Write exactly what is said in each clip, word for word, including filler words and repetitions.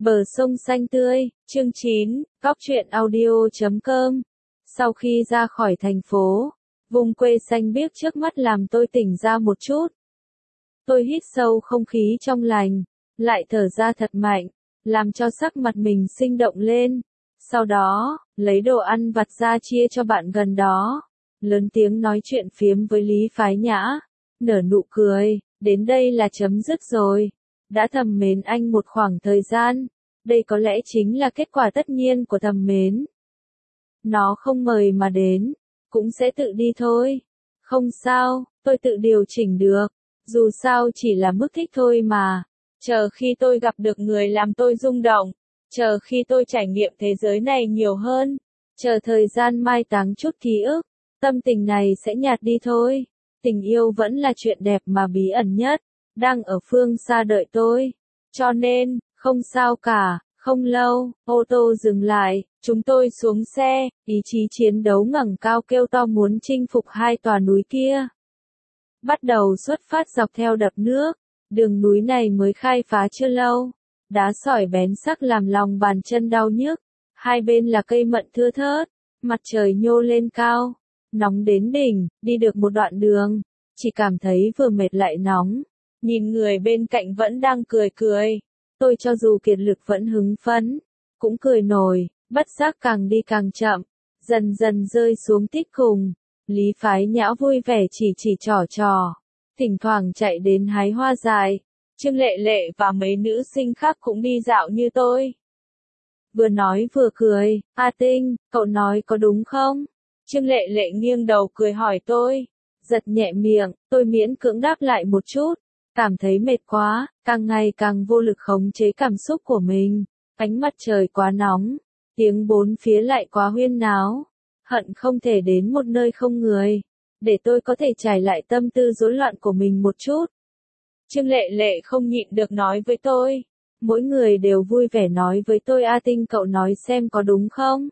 Bờ sông xanh tươi, chương chín, góc truyện audio chấm com. Sau khi ra khỏi thành phố, vùng quê xanh biếc trước mắt làm tôi tỉnh ra một chút. Tôi hít sâu không khí trong lành, lại thở ra thật mạnh, làm cho sắc mặt mình sinh động lên. Sau đó, lấy đồ ăn vặt ra chia cho bạn gần đó. Lớn tiếng nói chuyện phiếm với Lý Phái Nhã, nở nụ cười, đến đây là chấm dứt rồi. Đã thầm mến anh một khoảng thời gian, đây có lẽ chính là kết quả tất nhiên của thầm mến. Nó không mời mà đến, cũng sẽ tự đi thôi. Không sao, tôi tự điều chỉnh được, dù sao chỉ là mức thích thôi mà. Chờ khi tôi gặp được người làm tôi rung động, chờ khi tôi trải nghiệm thế giới này nhiều hơn, chờ thời gian mai táng chút ký ức, tâm tình này sẽ nhạt đi thôi. Tình yêu vẫn là chuyện đẹp mà bí ẩn nhất, đang ở phương xa đợi tôi. Cho nên, không sao cả, không lâu, ô tô dừng lại, chúng tôi xuống xe, ý chí chiến đấu ngẩng cao kêu to muốn chinh phục hai tòa núi kia. Bắt đầu xuất phát dọc theo đập nước, đường núi này mới khai phá chưa lâu, đá sỏi bén sắc làm lòng bàn chân đau nhức, hai bên là cây mận thưa thớt, mặt trời nhô lên cao, nóng đến đỉnh, đi được một đoạn đường, chỉ cảm thấy vừa mệt lại nóng, nhìn người bên cạnh vẫn đang cười cười. Tôi cho dù kiệt lực vẫn hứng phấn, cũng cười nổi, bất giác càng đi càng chậm, dần dần rơi xuống tít cùng. Lý Phái Nhã vui vẻ chỉ chỉ trò trò, thỉnh thoảng chạy đến hái hoa dại. Trương Lệ Lệ và mấy nữ sinh khác cũng đi dạo như tôi. Vừa nói vừa cười, A Tinh, cậu nói có đúng không? Trương Lệ Lệ nghiêng đầu cười hỏi tôi, giật nhẹ miệng, tôi miễn cưỡng đáp lại một chút. Cảm thấy mệt quá, càng ngày càng vô lực khống chế cảm xúc của mình. Ánh mặt trời quá nóng, tiếng bốn phía lại quá huyên náo. Hận không thể đến một nơi không người, để tôi có thể trải lại tâm tư rối loạn của mình một chút. Trương Lệ Lệ không nhịn được nói với tôi. Mỗi người đều vui vẻ nói với tôi A Tinh cậu nói xem có đúng không?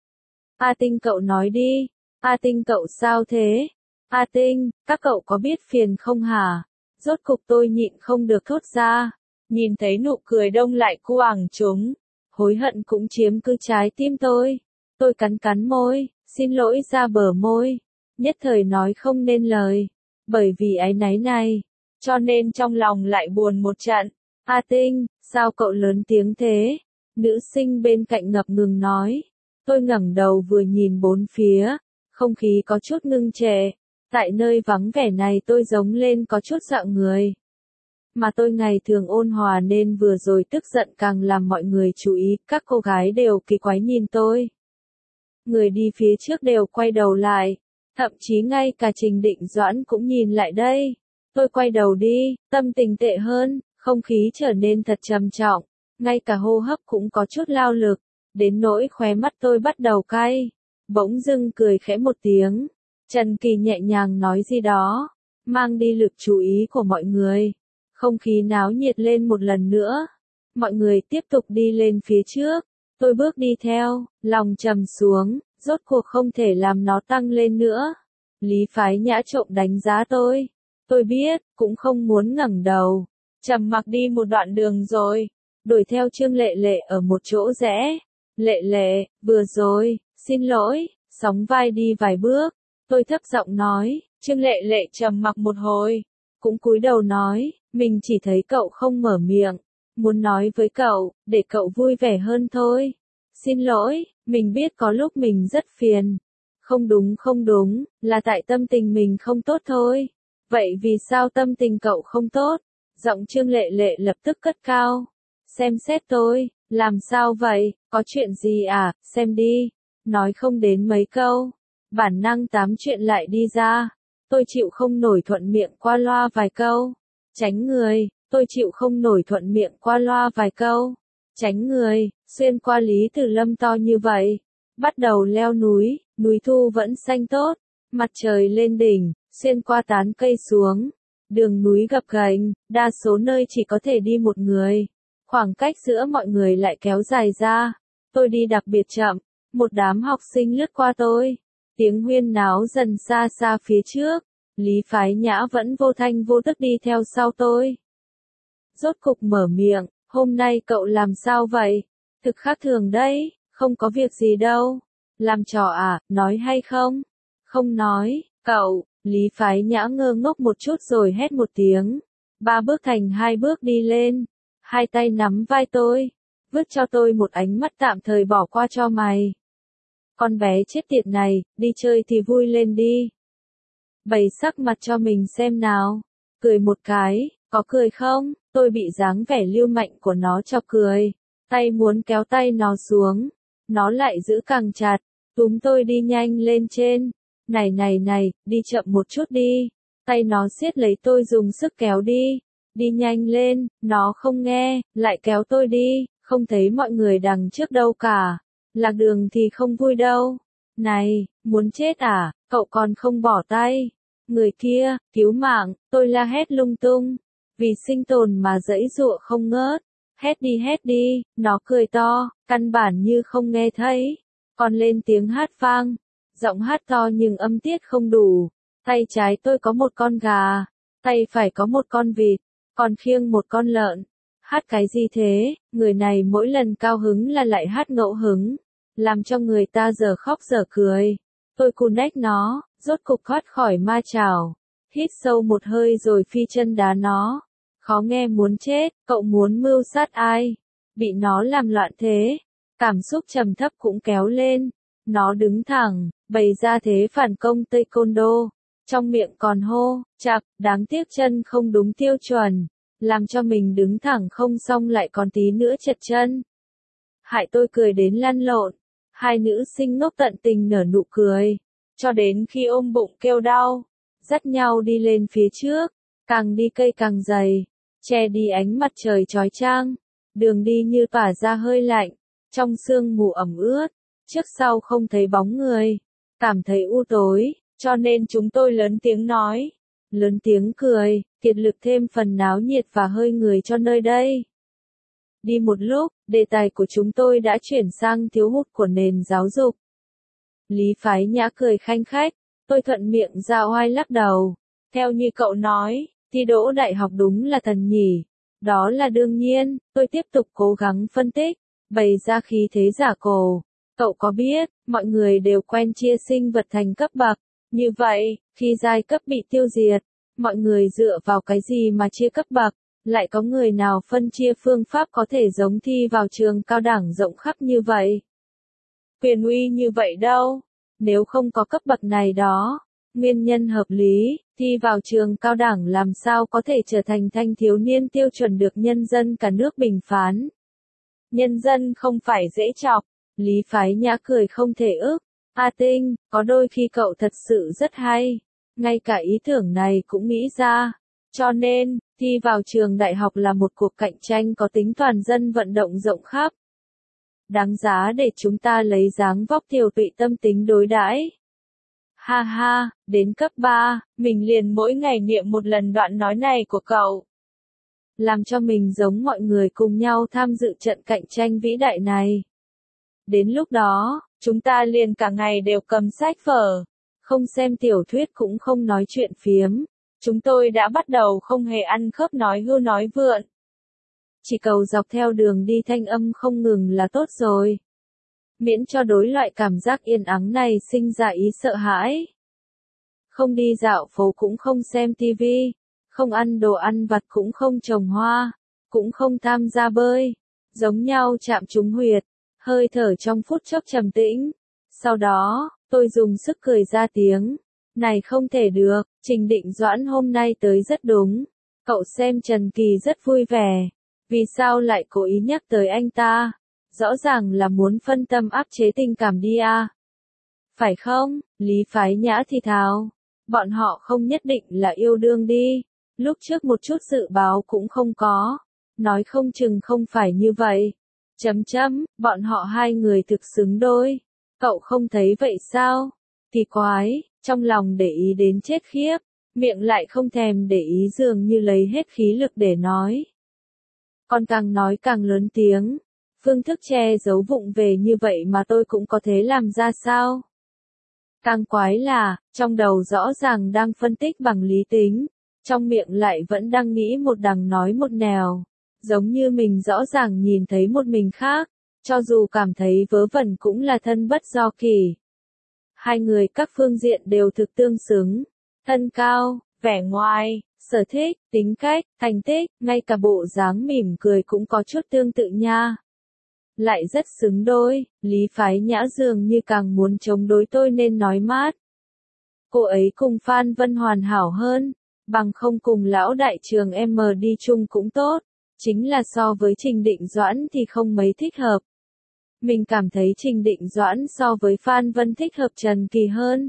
A Tinh cậu nói đi. A Tinh cậu sao thế? A Tinh, các cậu có biết phiền không hả? Rốt cục tôi nhịn không được thốt ra, nhìn thấy nụ cười đông lại quảng chúng, hối hận cũng chiếm cứ trái tim tôi. Tôi cắn cắn môi, xin lỗi ra bờ môi, nhất thời nói không nên lời, bởi vì áy náy này, cho nên trong lòng lại buồn một trận. A Tinh, sao cậu lớn tiếng thế? Nữ sinh bên cạnh ngập ngừng nói. Tôi ngẩng đầu vừa nhìn bốn phía, không khí có chút ngưng trệ. Tại nơi vắng vẻ này tôi giống lên có chút dạo người. Mà tôi ngày thường ôn hòa nên vừa rồi tức giận càng làm mọi người chú ý, các cô gái đều kỳ quái nhìn tôi. Người đi phía trước đều quay đầu lại, thậm chí ngay cả Trình Định Doãn cũng nhìn lại đây. Tôi quay đầu đi, tâm tình tệ hơn, không khí trở nên thật trầm trọng, ngay cả hô hấp cũng có chút lao lực, đến nỗi khóe mắt tôi bắt đầu cay. Bỗng dưng cười khẽ một tiếng. Trần Kỳ nhẹ nhàng nói gì đó, mang đi lực chú ý của mọi người. Không khí náo nhiệt lên một lần nữa. Mọi người tiếp tục đi lên phía trước. Tôi bước đi theo, lòng trầm xuống, rốt cuộc không thể làm nó tăng lên nữa. Lý Phái Nhã trộm đánh giá tôi. Tôi biết, cũng không muốn ngẩng đầu. Trầm mặc đi một đoạn đường rồi. Đuổi theo Trương Lệ Lệ ở một chỗ rẽ. Lệ Lệ, vừa rồi, xin lỗi, sóng vai đi vài bước. Tôi thấp giọng nói, Trương Lệ Lệ trầm mặc một hồi, cũng cúi đầu nói, mình chỉ thấy cậu không mở miệng, muốn nói với cậu, để cậu vui vẻ hơn thôi. Xin lỗi, mình biết có lúc mình rất phiền. Không đúng không đúng, là tại tâm tình mình không tốt thôi. Vậy vì sao tâm tình cậu không tốt? Giọng Trương Lệ Lệ lập tức cất cao. Xem xét tôi, làm sao vậy, có chuyện gì à, xem đi. Nói không đến mấy câu. Bản năng tám chuyện lại đi ra. Tôi chịu không nổi thuận miệng qua loa vài câu. Tránh người, tôi chịu không nổi thuận miệng qua loa vài câu. Tránh người, xuyên qua Lý Tử Lâm to như vậy. Bắt đầu leo núi, núi thu vẫn xanh tốt. Mặt trời lên đỉnh, xuyên qua tán cây xuống. Đường núi gập ghềnh, đa số nơi chỉ có thể đi một người. Khoảng cách giữa mọi người lại kéo dài ra. Tôi đi đặc biệt chậm, một đám học sinh lướt qua tôi. Tiếng huyên náo dần xa xa phía trước, Lý Phái Nhã vẫn vô thanh vô tức đi theo sau tôi. Rốt cục mở miệng, Hôm nay cậu làm sao vậy? Thực khác thường đấy, không có việc gì đâu. Làm trò à, nói hay không? Không nói, cậu, Lý Phái Nhã ngơ ngốc một chút rồi hét một tiếng. Ba bước thành hai bước đi lên, hai tay nắm vai tôi, vứt cho tôi một ánh mắt tạm thời bỏ qua cho mày. Con bé chết tiệt này, đi chơi thì vui lên đi. Bày sắc mặt cho mình xem nào. Cười một cái, có cười không? Tôi bị dáng vẻ lưu mạnh của nó chọc cười. Tay muốn kéo tay nó xuống. Nó lại giữ càng chặt, túm tôi đi nhanh lên trên. Này này này, đi chậm một chút đi. Tay nó siết lấy tôi dùng sức kéo đi. Đi nhanh lên, nó không nghe, lại kéo tôi đi, không thấy mọi người đằng trước đâu cả. Lạc đường thì không vui đâu. Này, muốn chết à, cậu còn không bỏ tay. Người kia, cứu mạng, tôi la hét lung tung. Vì sinh tồn mà giãy giụa không ngớt. Hét đi hét đi, nó cười to, căn bản như không nghe thấy. Còn lên tiếng hát vang. Giọng hát to nhưng âm tiết không đủ. Tay trái tôi có một con gà. Tay phải có một con vịt. Còn khiêng một con lợn. Hát cái gì thế, người này mỗi lần cao hứng là lại hát ngẫu hứng. Làm cho người ta giờ khóc giờ cười. Tôi cùn đách nó, rốt cục thoát khỏi ma chảo. Hít sâu một hơi rồi phi chân đá nó. Khó nghe muốn chết, cậu muốn mưu sát ai? Bị nó làm loạn thế. Cảm xúc trầm thấp cũng kéo lên. Nó đứng thẳng, bày ra thế phản công taekwondo. Trong miệng còn hô, chạc, đáng tiếc chân không đúng tiêu chuẩn. Làm cho mình đứng thẳng không xong lại còn tí nữa chật chân. Hại tôi cười đến lăn lộn. Hai nữ sinh ngốc tận tình nở nụ cười. Cho đến khi ôm bụng kêu đau. Dắt nhau đi lên phía trước. Càng đi cây càng dày. Che đi ánh mặt trời chói chang. Đường đi như tỏa ra hơi lạnh. Trong sương mù ẩm ướt. Trước sau không thấy bóng người. Cảm thấy u tối. Cho nên chúng tôi lớn tiếng nói. Lớn tiếng cười. Kiệt lực thêm phần náo nhiệt và hơi người cho nơi đây. Đi một lúc, đề tài của chúng tôi đã chuyển sang thiếu hụt của nền giáo dục. Lý Phái Nhã cười khanh khách, tôi thuận miệng ra oai lắc đầu. Theo như cậu nói, thi đỗ đại học đúng là thần nhỉ. Đó là đương nhiên, tôi tiếp tục cố gắng phân tích, bày ra khí thế giả cổ. Cậu có biết, mọi người đều quen chia sinh vật thành cấp bậc. Như vậy, khi giai cấp bị tiêu diệt, mọi người dựa vào cái gì mà chia cấp bậc? Lại có người nào phân chia phương pháp có thể giống thi vào trường cao đẳng rộng khắp như vậy? Quyền uy như vậy đâu? Nếu không có cấp bậc này đó, nguyên nhân hợp lý, thi vào trường cao đẳng làm sao có thể trở thành thanh thiếu niên tiêu chuẩn được nhân dân cả nước bình phán? Nhân dân không phải dễ chọc. Lý Phái Nhã cười không thể ức. A Tinh, có đôi khi cậu thật sự rất hay. Ngay cả ý tưởng này cũng nghĩ ra. Cho nên, thi vào trường đại học là một cuộc cạnh tranh có tính toàn dân vận động rộng khắp. Đáng giá để chúng ta lấy dáng vóc tiều tụy tâm tính đối đãi. Ha ha, đến cấp ba, mình liền mỗi ngày niệm một lần đoạn nói này của cậu. Làm cho mình giống mọi người cùng nhau tham dự trận cạnh tranh vĩ đại này. Đến lúc đó, chúng ta liền cả ngày đều cầm sách vở, không xem tiểu thuyết cũng không nói chuyện phiếm. Chúng tôi đã bắt đầu không hề ăn khớp nói hưu nói vượn. Chỉ cầu dọc theo đường đi thanh âm không ngừng là tốt rồi. Miễn cho đối loại cảm giác yên ắng này sinh ra ý sợ hãi. Không đi dạo phố cũng không xem tivi, không ăn đồ ăn vặt cũng không trồng hoa, cũng không tham gia bơi. Giống nhau chạm trúng huyệt, hơi thở trong phút chốc trầm tĩnh. Sau đó, tôi dùng sức cười ra tiếng. Này không thể được, Trình Định Doãn hôm nay tới rất đúng. Cậu xem Trần Kỳ rất vui vẻ. Vì sao lại cố ý nhắc tới anh ta? Rõ ràng là muốn phân tâm áp chế tình cảm đi à? Phải không? Lý Phái Nhã thì thào. Bọn họ không nhất định là yêu đương đi. Lúc trước một chút dự báo cũng không có. Nói không chừng không phải như vậy. Chấm chấm, bọn họ hai người thực xứng đôi. Cậu không thấy vậy sao? Kỳ quái, trong lòng để ý đến chết khiếp, miệng lại không thèm để ý dường như lấy hết khí lực để nói. Còn càng nói càng lớn tiếng, phương thức che giấu vụng về như vậy mà tôi cũng có thể làm ra sao? Càng quái là, trong đầu rõ ràng đang phân tích bằng lý tính, trong miệng lại vẫn đang nghĩ một đằng nói một nẻo. giống như mình rõ ràng nhìn thấy một mình khác, cho dù cảm thấy vớ vẩn cũng là thân bất do kỷ. Hai người các phương diện đều thực tương xứng, thân cao, vẻ ngoài, sở thích, tính cách, thành tích, ngay cả bộ dáng mỉm cười cũng có chút tương tự nha. Lại rất xứng đôi, Lý Phái Nhã dường như càng muốn chống đối tôi nên nói mát. Cô ấy cùng Phan Vân hoàn hảo hơn, bằng không cùng lão đại trường em đi chung cũng tốt, chính là so với Trình Định Doãn thì không mấy thích hợp. Mình cảm thấy Trình Định Doãn so với Phan Vân thích hợp Trần Kỳ hơn.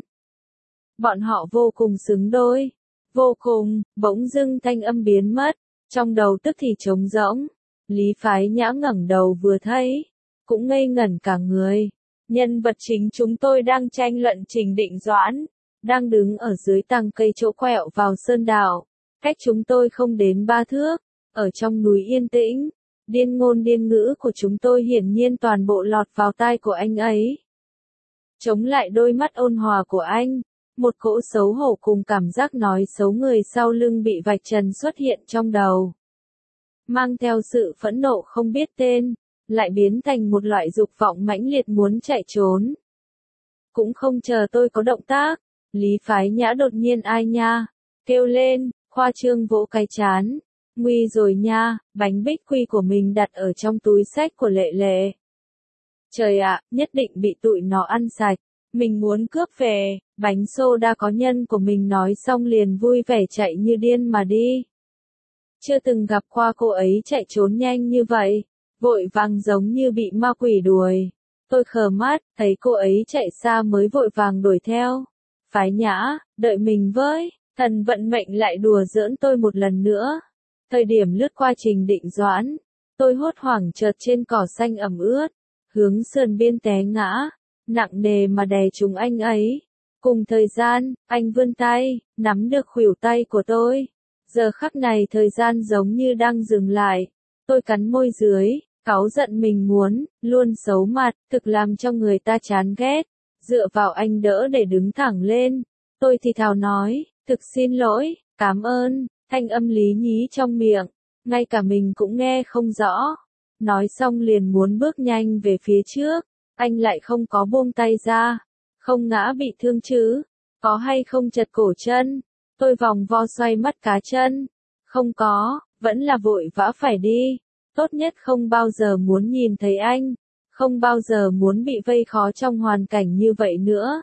Bọn họ vô cùng xứng đôi, vô cùng, bỗng dưng thanh âm biến mất, trong đầu tức thì trống rỗng. Lý Phái Nhã ngẩng đầu vừa thấy, cũng ngây ngẩn cả người. Nhân vật chính chúng tôi đang tranh luận Trình Định Doãn, đang đứng ở dưới tàng cây chỗ quẹo vào sơn đảo, cách chúng tôi không đến ba thước, ở trong núi yên tĩnh. Điên ngôn điên ngữ của chúng tôi hiển nhiên toàn bộ lọt vào tai của anh ấy. Chống lại đôi mắt ôn hòa của anh, một cỗ xấu hổ cùng cảm giác nói xấu người sau lưng bị vạch trần xuất hiện trong đầu. Mang theo sự phẫn nộ không biết tên, lại biến thành một loại dục vọng mãnh liệt muốn chạy trốn. Cũng không chờ tôi có động tác, Lý Phái Nhã đột nhiên ai nha, kêu lên, khoa trương vỗ cái chán. Nguy rồi nha, bánh bích quy của mình đặt ở trong túi xách của Lệ Lệ. Trời ạ, nhất định bị tụi nó ăn sạch. Mình muốn cướp về, bánh soda có nhân của mình nói xong liền vui vẻ chạy như điên mà đi. Chưa từng gặp qua cô ấy chạy trốn nhanh như vậy, vội vàng giống như bị ma quỷ đuổi. Tôi khờ mắt, thấy cô ấy chạy xa mới vội vàng đuổi theo. Phái Nhã, đợi mình với, thần vận mệnh lại đùa giỡn tôi một lần nữa. Thời điểm lướt qua Trình Định Doãn, tôi hốt hoảng chợt trên cỏ xanh ẩm ướt, hướng sườn biên té ngã, nặng nề mà đè trúng anh ấy. Cùng thời gian, anh vươn tay, nắm được khuỷu tay của tôi. Giờ khắc này thời gian giống như đang dừng lại. Tôi cắn môi dưới, cáu giận mình muốn, luôn xấu mặt, thực làm cho người ta chán ghét. Dựa vào anh đỡ để đứng thẳng lên. Tôi thì thào nói, thực xin lỗi, cảm ơn. Thanh âm lý nhí trong miệng, ngay cả mình cũng nghe không rõ. Nói xong liền muốn bước nhanh về phía trước, anh lại không có buông tay ra. Không ngã bị thương chứ? Có hay không chật cổ chân? Tôi vòng vo xoay mắt cá chân. Không có, vẫn là vội vã phải đi. Tốt nhất không bao giờ muốn nhìn thấy anh. Không bao giờ muốn bị vây khó trong hoàn cảnh như vậy nữa.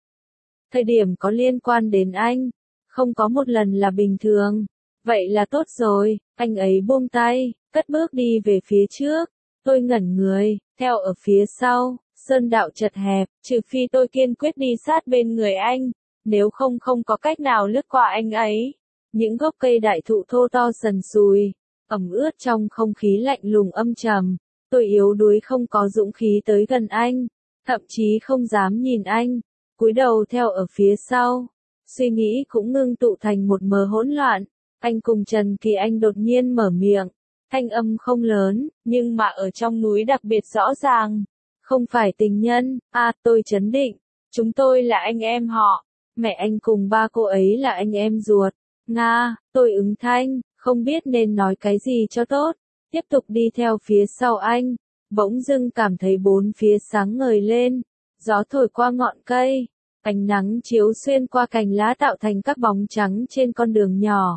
Thời điểm có liên quan đến anh, không có một lần là bình thường. Vậy là tốt rồi, anh ấy buông tay, cất bước đi về phía trước. Tôi ngẩn người, theo ở phía sau, sơn đạo chật hẹp, trừ phi tôi kiên quyết đi sát bên người anh, nếu không không có cách nào lướt qua anh ấy. Những gốc cây đại thụ thô to sần sùi, ẩm ướt trong không khí lạnh lùng âm trầm. Tôi yếu đuối không có dũng khí tới gần anh, thậm chí không dám nhìn anh, cúi đầu theo ở phía sau. Suy nghĩ cũng ngưng tụ thành một mớ hỗn loạn. Anh cùng Trần Kỳ Anh đột nhiên mở miệng, thanh âm không lớn, nhưng mà ở trong núi đặc biệt rõ ràng. Không phải tình nhân, à tôi chấn định, chúng tôi là anh em họ, mẹ anh cùng ba cô ấy là anh em ruột. Nga, tôi ứng thanh, không biết nên nói cái gì cho tốt, tiếp tục đi theo phía sau anh, bỗng dưng cảm thấy bốn phía sáng ngời lên, gió thổi qua ngọn cây, ánh nắng chiếu xuyên qua cành lá tạo thành các bóng trắng trên con đường nhỏ.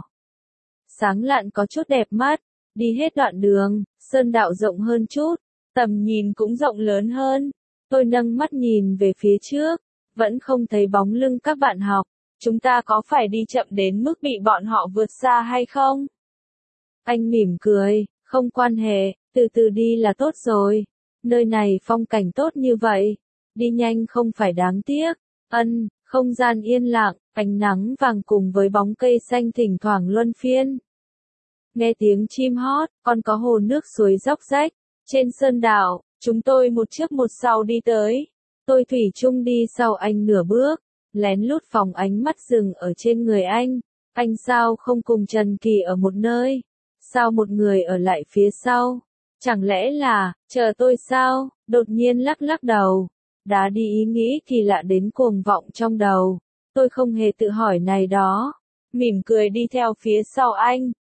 Sáng lạn có chút đẹp mắt, đi hết đoạn đường, sơn đạo rộng hơn chút, tầm nhìn cũng rộng lớn hơn. Tôi nâng mắt nhìn về phía trước, vẫn không thấy bóng lưng các bạn học. Chúng ta có phải đi chậm đến mức bị bọn họ vượt xa hay không? Anh mỉm cười, không quan hệ, từ từ đi là tốt rồi. Nơi này phong cảnh tốt như vậy, đi nhanh không phải đáng tiếc. Ân, không gian yên lặng, ánh nắng vàng cùng với bóng cây xanh thỉnh thoảng luân phiên. Nghe tiếng chim hót, còn có hồ nước suối róc rách. Trên sơn đảo, chúng tôi một trước một sau đi tới. Tôi thủy chung đi sau anh nửa bước, lén lút phóng ánh mắt dừng ở trên người anh. Anh sao không cùng Trần Kỳ ở một nơi? Sao một người ở lại phía sau? Chẳng lẽ là, chờ tôi sao? Đột nhiên lắc lắc đầu. Đá đi ý nghĩ kỳ lạ đến cuồng vọng trong đầu. Tôi không hề tự hỏi này đó. Mỉm cười đi theo phía sau anh.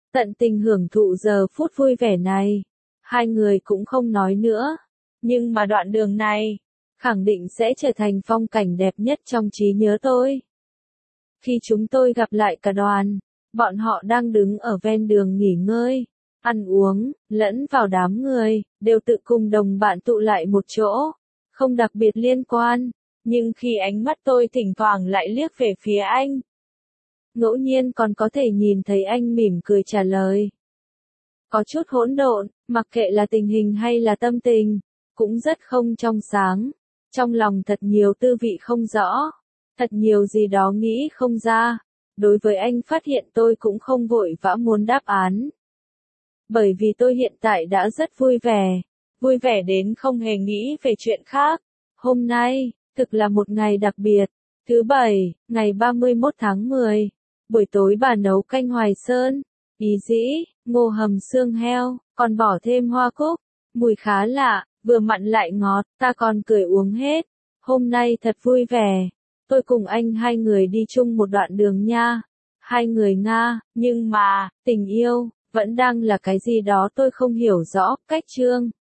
tận tình hưởng thụ giờ phút vui vẻ này. Hai người cũng không nói nữa. Nhưng mà đoạn đường này, khẳng định sẽ trở thành phong cảnh đẹp nhất trong trí nhớ tôi. Khi chúng tôi gặp lại cả đoàn, bọn họ đang đứng ở ven đường nghỉ ngơi, ăn uống, lẫn vào đám người, đều tự cùng đồng bạn tụ lại một chỗ, không đặc biệt liên quan, nhưng khi ánh mắt tôi thỉnh thoảng lại liếc về phía anh, ngẫu nhiên còn có thể nhìn thấy anh mỉm cười trả lời. Có chút hỗn độn, mặc kệ là tình hình hay là tâm tình, cũng rất không trong sáng, trong lòng thật nhiều tư vị không rõ, thật nhiều gì đó nghĩ không ra. Đối với anh phát hiện tôi cũng không vội vã muốn đáp án. Bởi vì tôi hiện tại đã rất vui vẻ, vui vẻ đến không hề nghĩ về chuyện khác. Hôm nay, thực là một ngày đặc biệt, thứ bảy, ngày ba mươi mốt tháng mười, buổi tối bà nấu canh Hoài Sơn, ý dĩ, ngô hầm xương heo, còn bỏ thêm hoa cúc, mùi khá lạ, vừa mặn lại ngọt, ta còn cười uống hết. Hôm nay thật vui vẻ. Tôi cùng anh hai người đi chung một đoạn đường nha. Hai người Nga, nhưng mà, tình yêu, vẫn đang là cái gì đó tôi không hiểu rõ, cách chương.